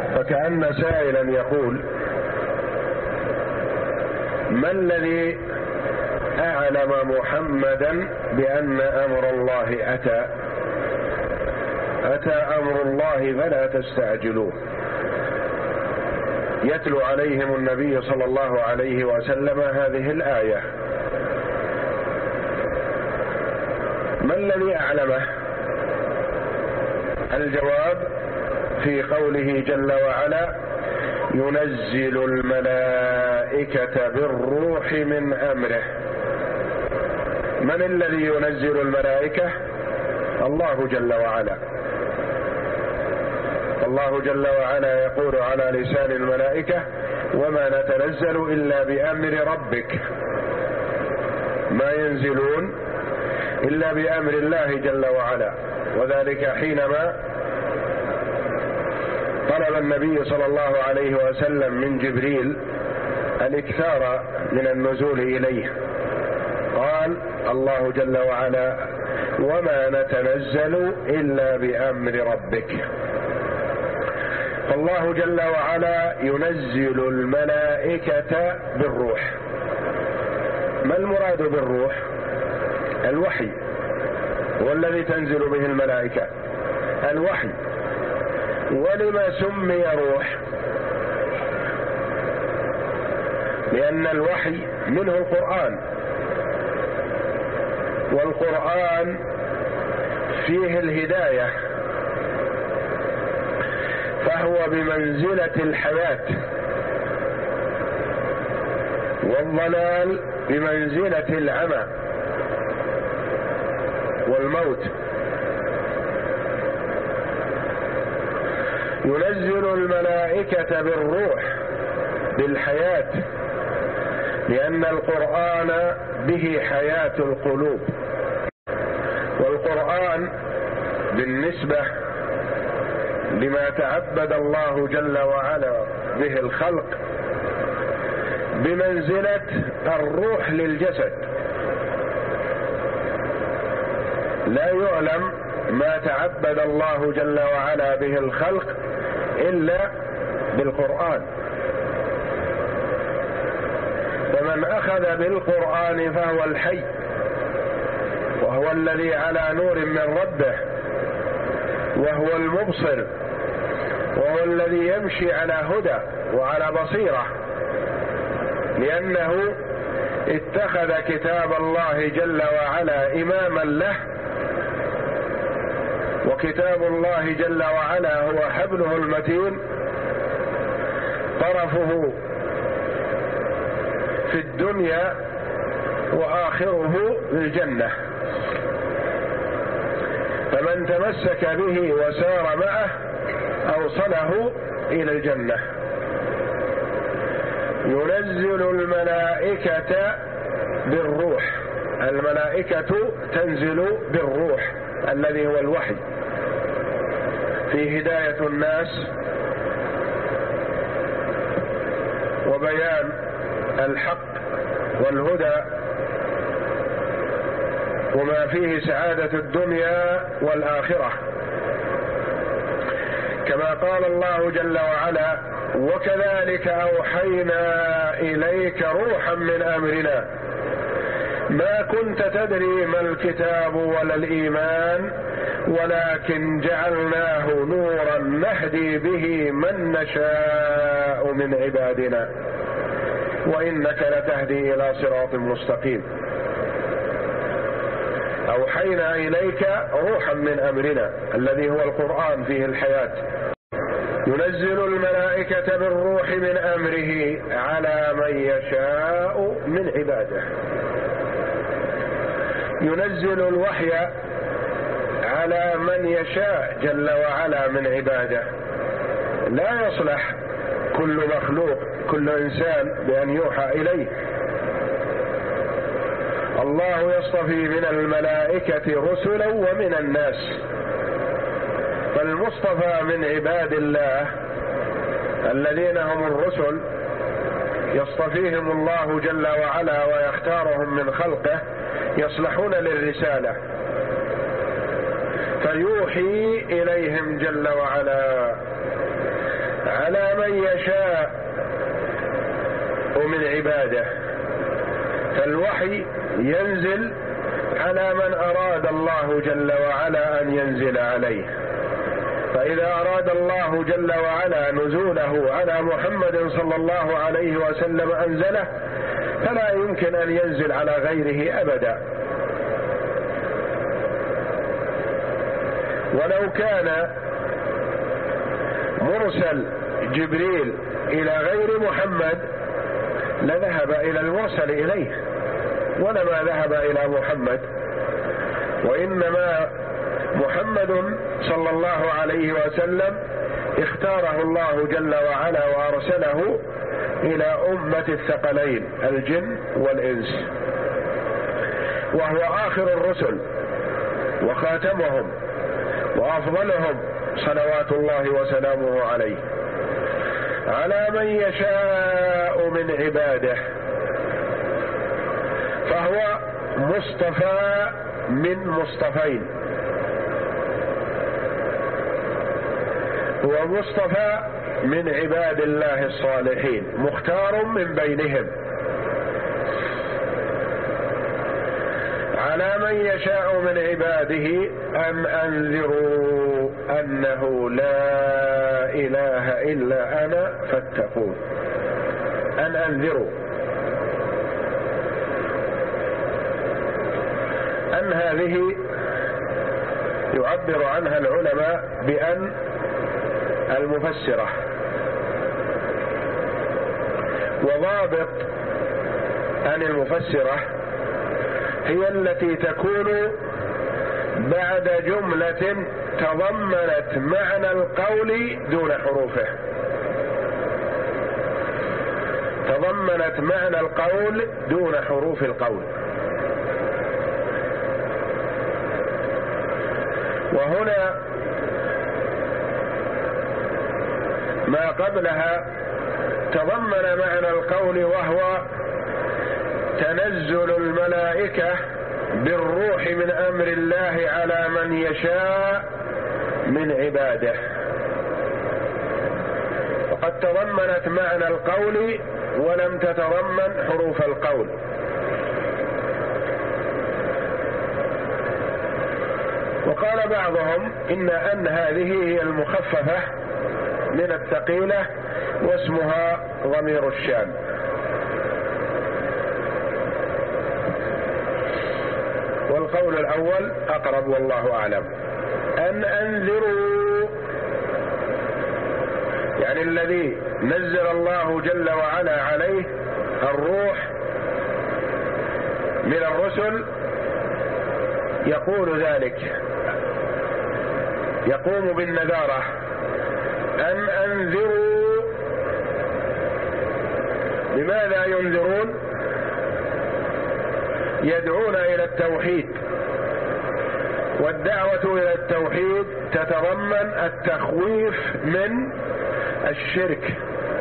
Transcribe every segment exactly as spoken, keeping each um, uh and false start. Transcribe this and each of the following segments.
فكأن سائلا يقول: ما الذي أعلم محمدا بأن أمر الله أتى؟ أتى أمر الله فلا تستعجلوه. يتلو عليهم النبي صلى الله عليه وسلم هذه الآية. ما الذي أعلمه؟ الجواب في قوله جل وعلا: ينزل الملائكة بالروح من أمره. من الذي ينزل الملائكة؟ الله جل وعلا. الله جل وعلا يقول على لسان الملائكة: وما نتنزل إلا بأمر ربك. ما ينزلون إلا بأمر الله جل وعلا. وذلك حينما طلب النبي صلى الله عليه وسلم من جبريل الإكثار من النزول إليه، قال الله جل وعلا: وما نتنزل إلا بأمر ربك. فالله جل وعلا ينزل الملائكة بالروح. ما المراد بالروح؟ الوحي هو الذي تنزل به الملائكة، الوحي. ولما سمي روح؟ لأن الوحي منه القرآن، والقرآن فيه الهداية، فهو بمنزلة الحياة، والضلال بمنزلة العمى والموت. ينزل الملائكة بالروح بالحياة، لأن القرآن به حياة القلوب. والقرآن بالنسبة لما تعبد الله جل وعلا به الخلق بمنزلة الروح للجسد. لا يعلم ما تعبد الله جل وعلا به الخلق إلا بالقرآن. فمن أخذ بالقرآن فهو الحي، وهو الذي على نور من ربه، وهو المبصر، وهو الذي يمشي على هدى وعلى بصيرة، لأنه اتخذ كتاب الله جل وعلا إماما له. وكتاب الله جل وعلا هو حبله المتين، طرفه في الدنيا وآخره في الجنة. فمن تمسك به وسار معه أوصله إلى الجنة. ينزل الملائكة بالروح. الملائكة تنزل بالروح الذي هو الوحي، في هداية الناس وبيان الحق والهدى، وما فيه سعادة الدنيا والآخرة. كما قال الله جل وعلا: وكذلك أوحينا إليك روحا من أمرنا ما كنت تدري ما الكتاب ولا الإيمان ولكن جعلناه نورا نهدي به من نشاء من عبادنا وإنك لتهدي إلى صراط مستقيم. أوحينا إليك روحا من أمرنا الذي هو القرآن فيه الحياة. ينزل الملائكة بالروح من أمره على من يشاء من عباده. ينزل الوحي على من يشاء جل وعلا من عباده. لا يصلح كل مخلوق كل إنسان بأن يوحى إليه. الله يصطفي من الملائكة رسلا ومن الناس، فالمصطفى من عباد الله الذين هم الرسل يصطفيهم الله جل وعلا ويختارهم من خلقه، يصلحون للرسالة فيوحي إليهم جل وعلا يشاء من عباده. فالوحي ينزل على من أراد الله جل وعلا أن ينزل عليه، فإذا أراد الله جل وعلا نزوله على محمد صلى الله عليه وسلم أنزله، فلا يمكن أن ينزل على غيره أبدا. ولو كان مرسل جبريل إلى غير محمد لذهب إلى المرسل إليه ولما ذهب إلى محمد، وإنما محمد صلى الله عليه وسلم اختاره الله جل وعلا وأرسله إلى أمة الثقلين الجن والإنس، وهو آخر الرسل وخاتمهم وأفضلهم صلوات الله وسلامه عليه، على من يشاء من عباده. فهو مصطفى من مصطفين، هو مصطفى من عباد الله الصالحين، مختار من بينهم، على من يشاء من عباده أن أنذروا أنه لا إله إلا أنا فاتقون. أن أنذروا، أن هذه يعبر عنها العلماء بأن المفسرة، وضابط أن المفسرة هي التي تكون بعد جملة تضمنت معنى القول دون حروفه، تضمنت معنى القول دون حروف القول. وهنا ما قبلها تضمن معنى القول، وهو تنزل الملائكة بالروح من أمر الله على من يشاء من عباده، وقد تضمنت معنى القول ولم تتضمن حروف القول. وقال بعضهم إن أن هذه هي المخففة من الثقيلة واسمها ضمير الشان. والقول الأول أقرب والله أعلم. أن أنذروا يعني الذي نزل الله جل وعلا عليه الروح من الرسل يقول ذلك، يقوم بالنذارة. أن أنذروا، لماذا ينذرون؟ يدعون إلى التوحيد، والدعوة إلى التوحيد تتضمن التخويف من الشرك،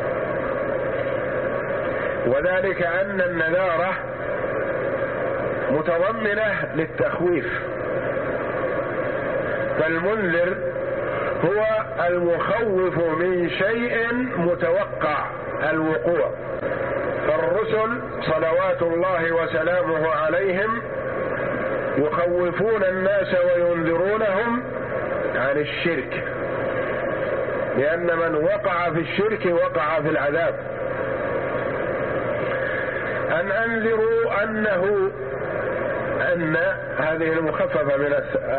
وذلك أن النذارة متضمنة للتخويف، فالمنذر هو المخوف من شيء متوقع الوقوع. فالرسل صلوات الله وسلامه عليهم يخوفون الناس وينذرونهم عن الشرك، لأن من وقع في الشرك وقع في العذاب. أن أنذروا أنه أن هذه المخففة من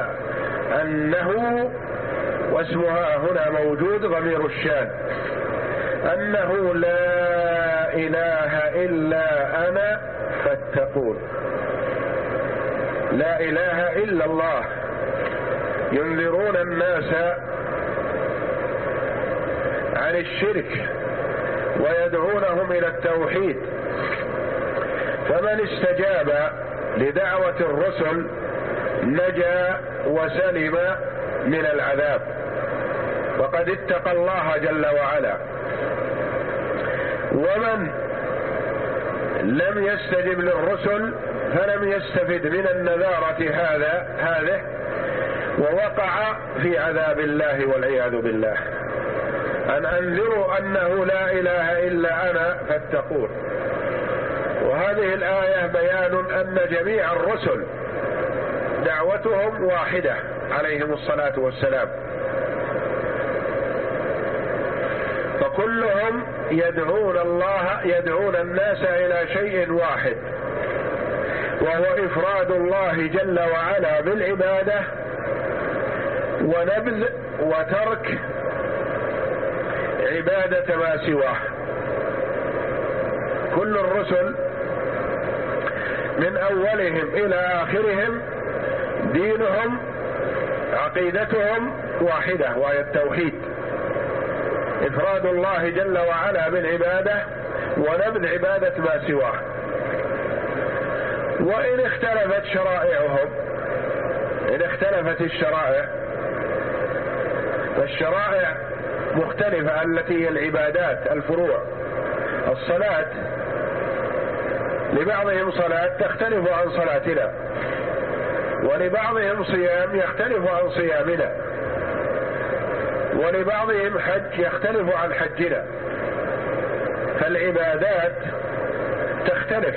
أنه، واسمها هنا موجود ضمير الشان، أنه لا إله إلا أنا فاتقون. لا إله إلا الله، ينذرون الناس عن الشرك ويدعونهم إلى التوحيد. فمن استجاب لدعوة الرسل نجا وسلم من العذاب، وقد اتقى الله جل وعلا. ومن لم يستجب للرسل فلم يستفد من النذارة هذا هذه ووقع في عذاب الله والعياذ بالله. أن أنذروا أنه لا إله إلا أنا فاتقون. وهذه الآية بيان أن جميع الرسل دعوتهم واحدة عليهم الصلاة والسلام، فكلهم يدعون الله يدعون الناس إلى شيء واحد، وهو إفراد الله جل وعلا بالعبادة ونبذ وترك عبادة ما سواه. كل الرسل من أولهم إلى آخرهم دينهم عقيدتهم واحدة، وهي التوحيد، إفراد الله جل وعلا بالعبادة ونبذ عبادة ما سواه. وإن اختلفت شرائعهم، إن اختلفت الشرائع، فالشرائع مختلفة التي هي العبادات الفروع. الصلاة لبعضهم صلاة تختلف عن صلاتنا، ولبعضهم صيام يختلف عن صيامنا، ولبعضهم حج يختلف عن حجنا، فالعبادات تختلف.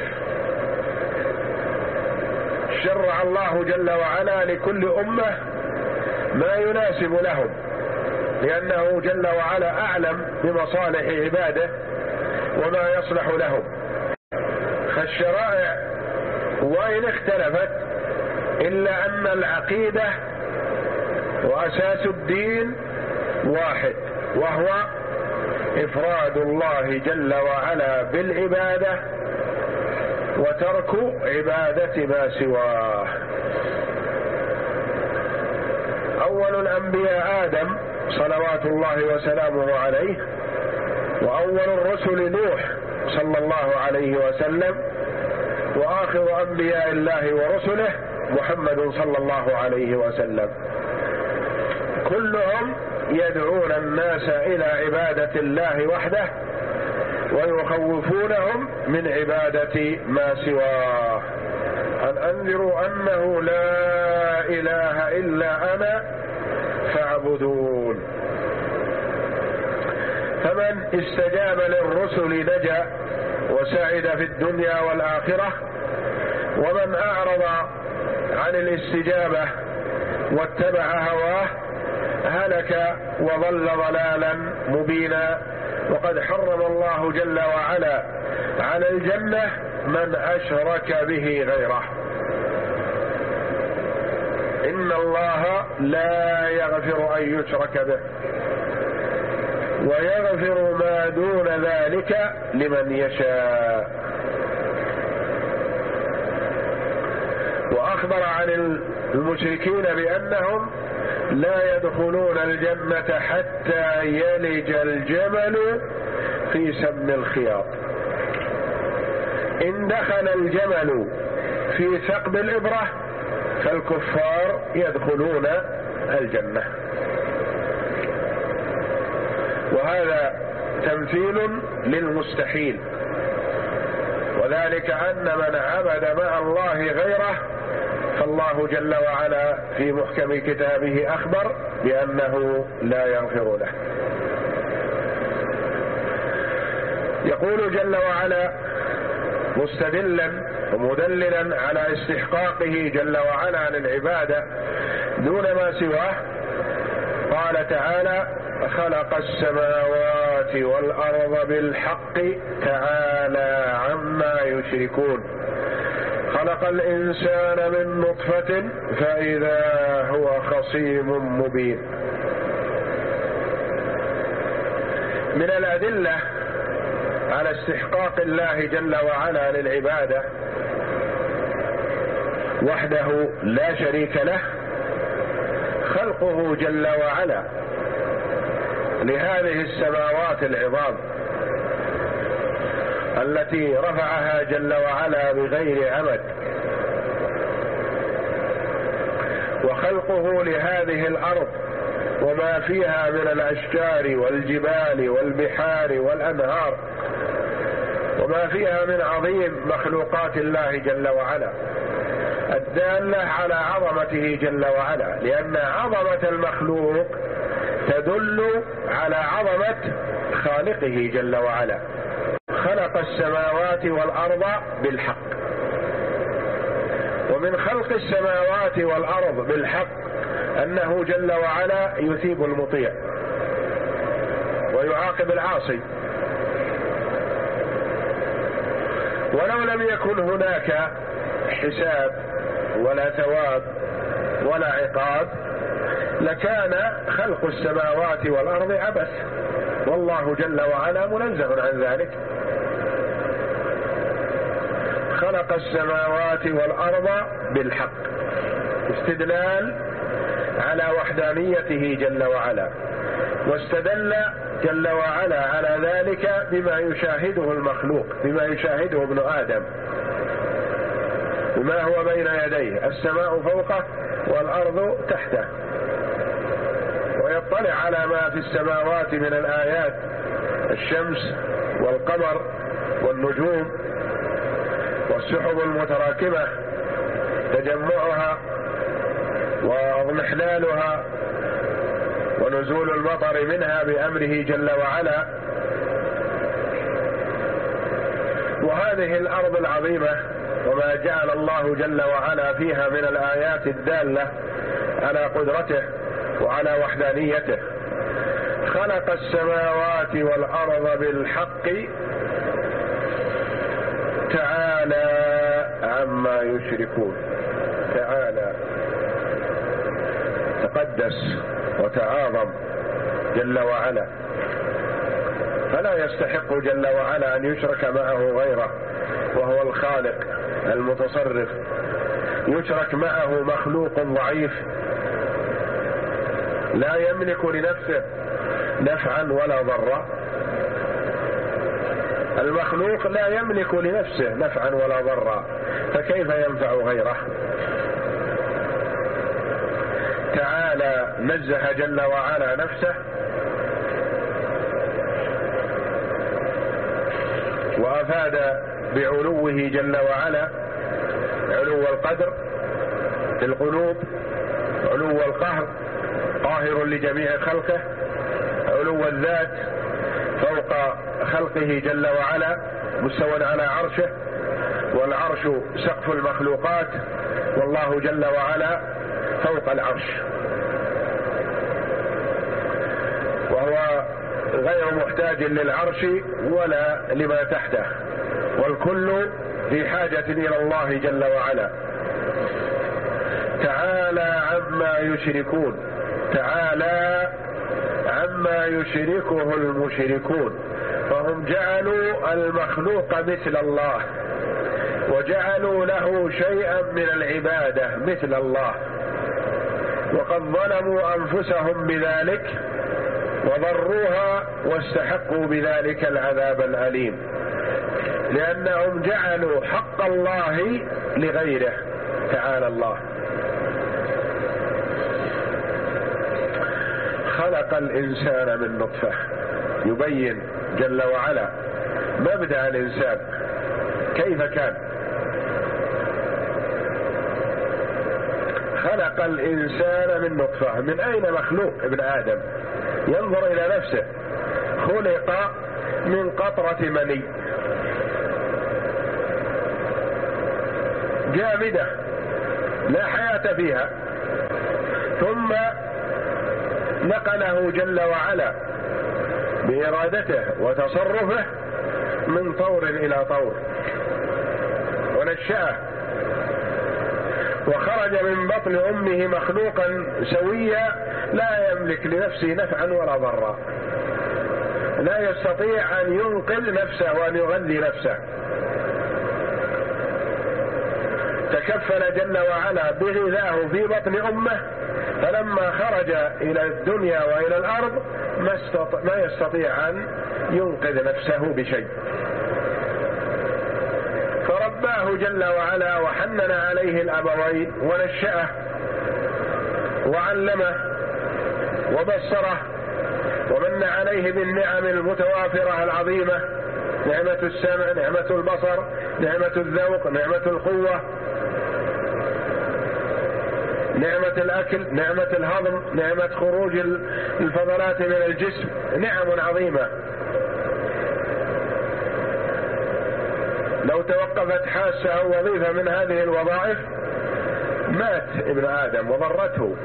شرع الله جل وعلا لكل أمة ما يناسب لهم، لأنه جل وعلا أعلم بمصالح عباده وما يصلح لهم. فالشرائع وإن اختلفت إلا أن العقيدة وأساس الدين واحد، وهو إفراد الله جل وعلا بالعبادة وترك عبادة ما سواه. أول الأنبياء آدم صلوات الله وسلامه عليه، وأول الرسل نوح صلى الله عليه وسلم، وآخر أنبياء الله ورسله محمد صلى الله عليه وسلم. كلهم يدعون الناس إلى عبادة الله وحده ويخوفونهم من عبادة ما سواه. أن أنذروا أنه لا إله إلا أنا فاعبدون. فمن استجاب للرسل نجا وسعد في الدنيا والآخرة، ومن أعرض عن الاستجابة واتبع هواه هلك وضل ضلالا مبينا. وقد حرم الله جل وعلا على الجنة من أشرك به غيره. إن الله لا يغفر أن يشرك به ويغفر ما دون ذلك لمن يشاء. وأخبر عن المشركين بأنهم لا يدخلون الجنة حتى يلج الجمل في سم الخياط. إن دخل الجمل في ثقب الإبرة فالكفار يدخلون الجنة. وهذا تمثيل للمستحيل، وذلك أن من عبد مع الله غيره فالله جل وعلا في محكم كتابه أخبر بأنه لا يغفر له. يقول جل وعلا مستدلا ومدللا على استحقاقه جل وعلا للعبادة دون ما سواه، قال تعالى: خلق السماوات والأرض بالحق تعالى عما يشركون، خلق الإنسان من نطفة فإذا هو خصيم مبين. من الأدلة على استحقاق الله جل وعلا للعبادة وحده لا شريك له خلقه جل وعلا لهذه السماوات العظام التي رفعها جل وعلا بغير عمد، وخلقه لهذه الأرض وما فيها من الأشجار والجبال والبحار والأنهار وما فيها من عظيم مخلوقات الله جل وعلا الدالة على عظمته جل وعلا، لأن عظمة المخلوق تدل على عظمة خالقه جل وعلا. خلق السماوات والأرض بالحق، ومن خلق السماوات والأرض بالحق أنه جل وعلا يثيب المطيع ويعاقب العاصي. ولو لم يكن هناك حساب ولا ثواب ولا عقاب لكان خلق السماوات والأرض عبث، والله جل وعلا منزه عن ذلك. خلق السماوات والأرض بالحق، استدلال على وحدانيته جل وعلا، واستدل جل وعلا على ذلك بما يشاهده المخلوق، بما يشاهده ابن آدم، بما هو بين يديه، السماء فوقه والأرض تحته، ويطلع على ما في السماوات من الآيات، الشمس والقمر والنجوم والسحب المتراكمة تجمعها واضمحلالها ونزول المطر منها بأمره جل وعلا. وهذه الأرض العظيمة وما جعل الله جل وعلا فيها من الآيات الدالة على قدرته وعلى وحدانيته. خلق السماوات والأرض بالحق تعالى عما يشركون. تعالى تقدس وتعاظم جل وعلا، فلا يستحق جل وعلا أن يشرك معه غيره، وهو الخالق المتصرف. يشرك معه مخلوق ضعيف لا يملك لنفسه نفعا ولا ضرا. المخلوق لا يملك لنفسه نفعا ولا ضرا، فكيف ينفع غيره؟ تعالى نزه جل وعلا نفسه وأفاد بعلوه جل وعلا علو القدر في القلوب، علو القهر قاهر لجميع خلقه، علو الذات فوق خلقه جل وعلا مستوى على عرشه، والعرش سقف المخلوقات، والله جل وعلا فوق العرش، وهو غير محتاج للعرش ولا لما تحته، والكل في حاجة إلى الله جل وعلا. تعالى عما يشركون، تعالى عما يشركه المشركون، فهم جعلوا المخلوق مثل الله وجعلوا له شيئا من العبادة مثل الله، وقد ظلموا أنفسهم بذلك وضروها واستحقوا بذلك العذاب الأليم، لأنهم جعلوا حق الله لغيره تعالى الله. خلق الإنسان من نطفة، يبين جل وعلا مبدأ الإنسان كيف كان. خلق الإنسان من نطفة، من أين مخلوق ابن آدم؟ ينظر إلى نفسه، خلق من قطرة مني جامدة لا حياة فيها، ثم نقله جل وعلا بإرادته وتصرفه من طور إلى طور ونشأه، وخرج من بطن أمه مخلوقا سويا لا يملك لنفسه نفعا ولا ضرا، لا يستطيع أن ينقذ نفسه وأن يغذي نفسه. تكفل جل وعلا بغذاه في بطن أمه، فلما خرج إلى الدنيا وإلى الأرض ما, استطيع ما يستطيع أن ينقذ نفسه بشيء، فرباه جل وعلا وحنن عليه الأبوين ونشأه وعلمه وبصره ومن عليه بالنعم المتوافرة العظيمة، نعمة السمع، نعمة البصر، نعمة الذوق، نعمة القوة، نعمة الأكل، نعمة الهضم، نعمة خروج الفضلات من الجسم، نعم عظيمة. لو توقفت حاسة أو وظيفة من هذه الوظائف مات ابن آدم وضرته.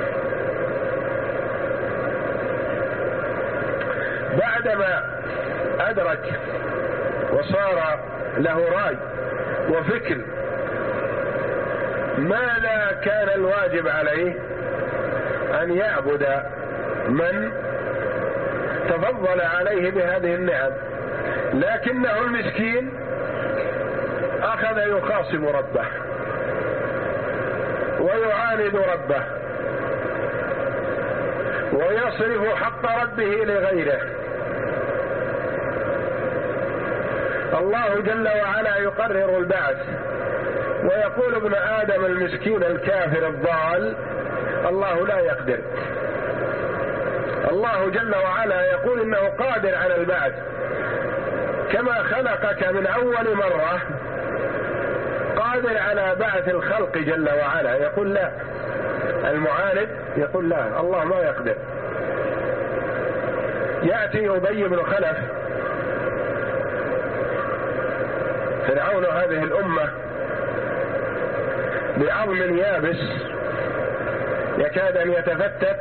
بعدما أدرك وصار له رأي وفكر ماذا كان الواجب عليه؟ أن يعبد من تفضل عليه بهذه النعم، لكنه المسكين أخذ يخاصم ربه ويعاند ربه ويصرف حق ربه لغيره. الله جل وعلا يقرر البعث ويقول ابن آدم المسكين الكافر الضال الله لا يقدر. الله جل وعلا يقول إنه قادر على البعث كما خلقك من أول مرة، قادر على بعث الخلق جل وعلا. يقول لا. المعاند يقول لا، الله ما يقدر. يأتي أبي بن خلف فرعون هذه الأمة بعظم يابس يكاد أن يتفتت،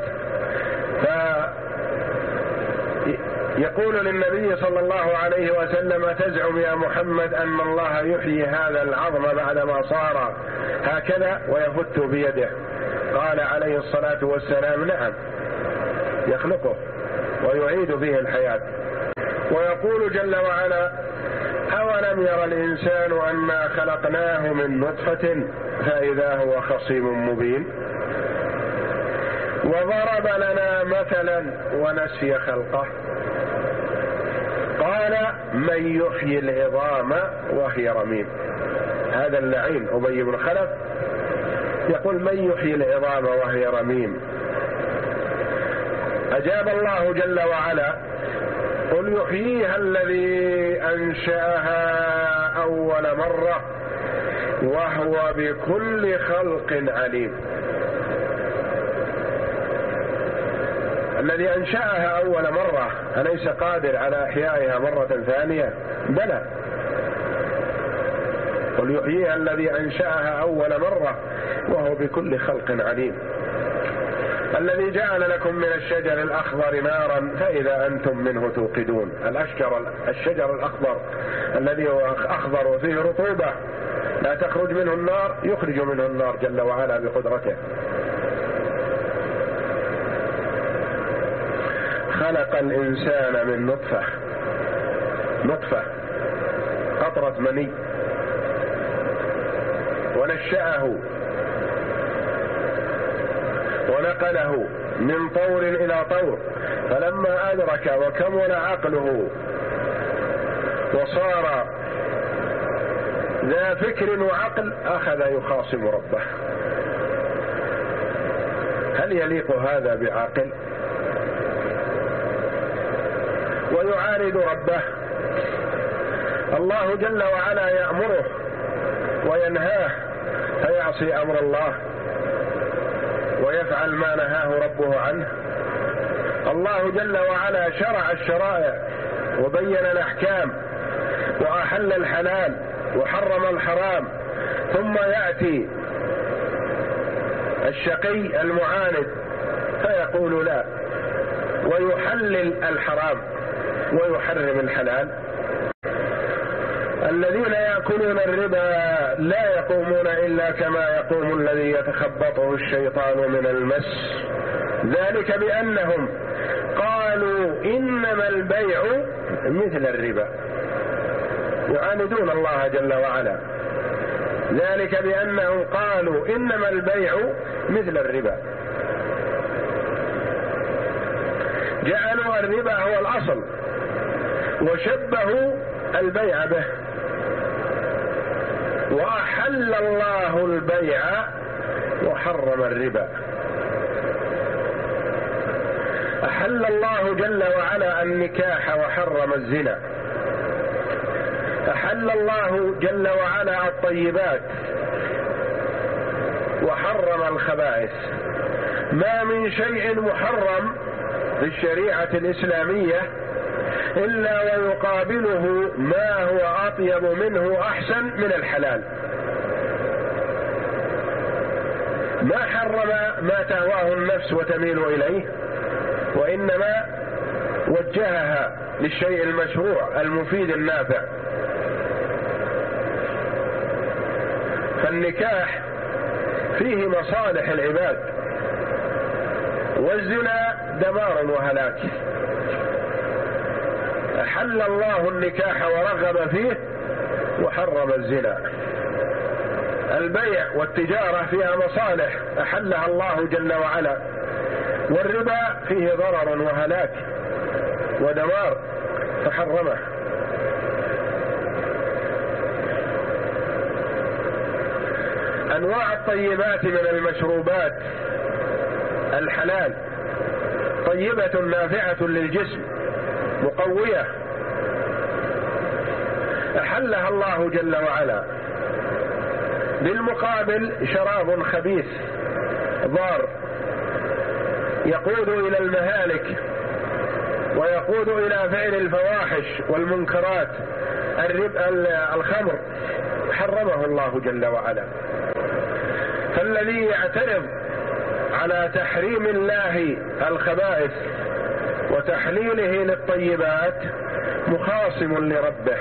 فيقول للنبي صلى الله عليه وسلم تزعم يا محمد أن الله يحيي هذا العظم بعدما صار هكذا ويفت بيده؟ قال عليه الصلاة والسلام نعم، يخلقه ويعيد فيه الحياة. ويقول جل وعلا أولم ير الإنسان أنا خلقناه من نطفة فإذا هو خصيم مبين. وضرب لنا مثلا ونسي خلقه قال من يحيي العظام وهي رميم. هذا اللعين أبي بن خلف يقول من يحيي العظام وهي رميم. أجاب الله جل وعلا قل يحييها الذي أنشأها أول مرة وهو بكل خلق عليم. الذي أنشأها أول مرة أليس قادر على إحيائها مرة ثانية؟ بلى. قل يحييها الذي أنشأها أول مرة وهو بكل خلق عليم. الذي جعل لكم من الشجر الأخضر نارا فإذا أنتم منه توقدون. الأشجر الشجر الأخضر الذي هو أخضر وفيه رطوبة لا تخرج منه النار، يخرج منه النار جل وعلا بقدرته. خلق الإنسان من نطفة، نطفة قطرة مني، ونشأه ونقله من طور إلى طور، فلما أدرك وكمل عقله وصار ذا فكر وعقل أخذ يخاصم ربه. هل يليق هذا بعاقل؟ ويعارض ربه. الله جل وعلا يأمره وينهاه فيعصي أمر الله ويفعل ما نهاه ربه عنه. الله جل وعلا شرع الشرائع وبين الأحكام وأحل الحلال وحرم الحرام، ثم يأتي الشقي المعاند فيقول لا ويحلل الحرام ويحرم الحلال. الذين يأكلون الربا لا يقومون إلا كما يقوم الذي يتخبطه الشيطان من المس، ذلك بأنهم قالوا إنما البيع مثل الربا، يعاندون الله جل وعلا. ذلك بأنهم قالوا إنما البيع مثل الربا، جعلوا الربا هو الأصل وشبهوا البيع به. وأحل الله البيع وحرم الربا. أحل الله جل وعلا النكاح وحرم الزنا. أحل الله جل وعلا الطيبات وحرم الخبائث. ما من شيء محرم في الشريعة الإسلامية إلا ويقابله ما هو أطيب منه أحسن من الحلال. ما حرم ما تهواه النفس وتميل إليه، وإنما وجهها للشيء المشروع المفيد النافع. فالنكاح فيه مصالح العباد، والزنا دمار وهلاك. أحل الله النكاح ورغب فيه وحرم الزنا. البيع والتجارة فيها مصالح أحلها الله جل وعلا، والربا فيه ضرر وهلاك ودمار فحرمه. أنواع الطيبات من المشروبات الحلال طيبة نافعة للجسم مقوية، أحلها الله جل وعلا. بالمقابل شراب خبيث ضار يقود إلى المهالك ويقود إلى فعل الفواحش والمنكرات. الخمر حرمه الله جل وعلا. فالذي يعترض على تحريم الله الخبائث وتحليله للطيبات مخاصم لربه،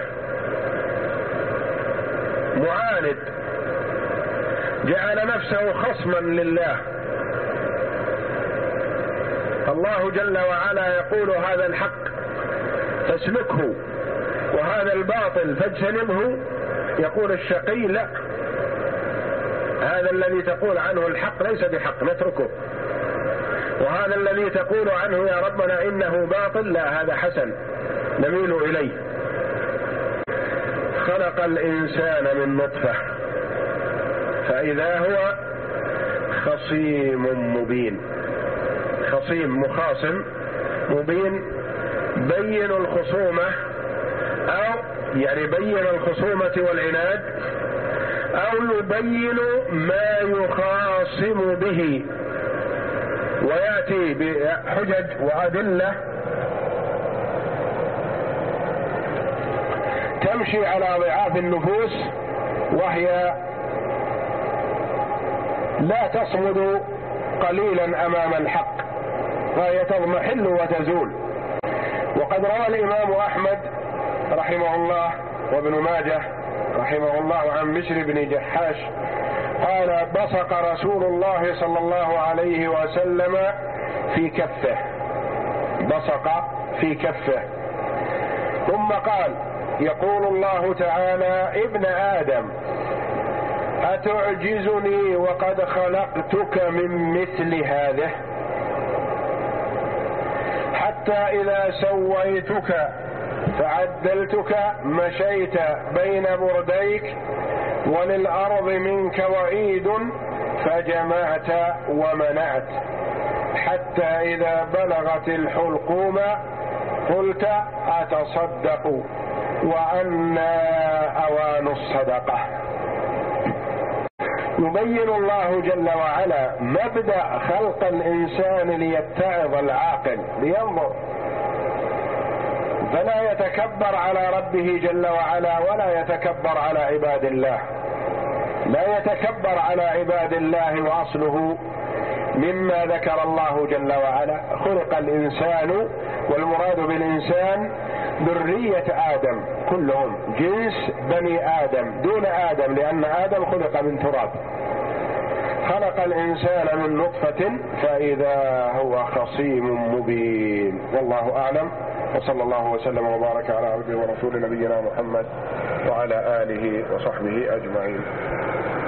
معاند، جعل نفسه خصما لله. الله جل وعلا يقول هذا الحق فاسلكه وهذا الباطل فاجتنبه. يقول الشقي لا، هذا الذي تقول عنه الحق ليس بحق نتركه، وهذا الذي تقول عنه يا ربنا إنه باطل لا، هذا حسن نميل إليه. خلق الإنسان من نطفة فإذا هو خصيم مبين. خصيم مخاصم، مبين بين الخصومة، أو يعني بين الخصومة والعناد، أو يبين ما يخاصم به ويأتي بحجج وأدلة تمشي على ضعاف النفوس، وهي لا تصمد قليلا أمام الحق، فهي تضمحل وتزول. وقد روى الإمام أحمد رحمه الله وابن ماجه رحمه الله عن بشر بن جحاش قال: بصق رسول الله صلى الله عليه وسلم في كفه، بصق في كفه، ثم قال: يقول الله تعالى: ابن آدم أتعجزني وقد خلقتك من مثل هذه، حتى إذا سويتك فعدلتك مشيت بين برديك، وللأرض منك وعيد فجمعت ومنعت، حتى إذا بلغت الحلقوم قلت أتصدق وأنا أوان الصدقة. يبين الله جل وعلا مبدأ خلق الإنسان ليتعظ العاقل لينظر، فلا يتكبر على ربه جل وعلا ولا يتكبر على عباد الله، لا يتكبر على عباد الله. وأصله مما ذكر الله جل وعلا: خلق الإنسان، والمراد بالإنسان ذرية آدم، كلهم جنس بني آدم دون آدم، لأن آدم خلق من تراب. خلق الإنسان من نطفة فإذا هو خصيم مبين. والله أعلم، وصلى الله وسلم وبارك على عبده ورسول نبينا محمد وعلى آله وصحبه أجمعين.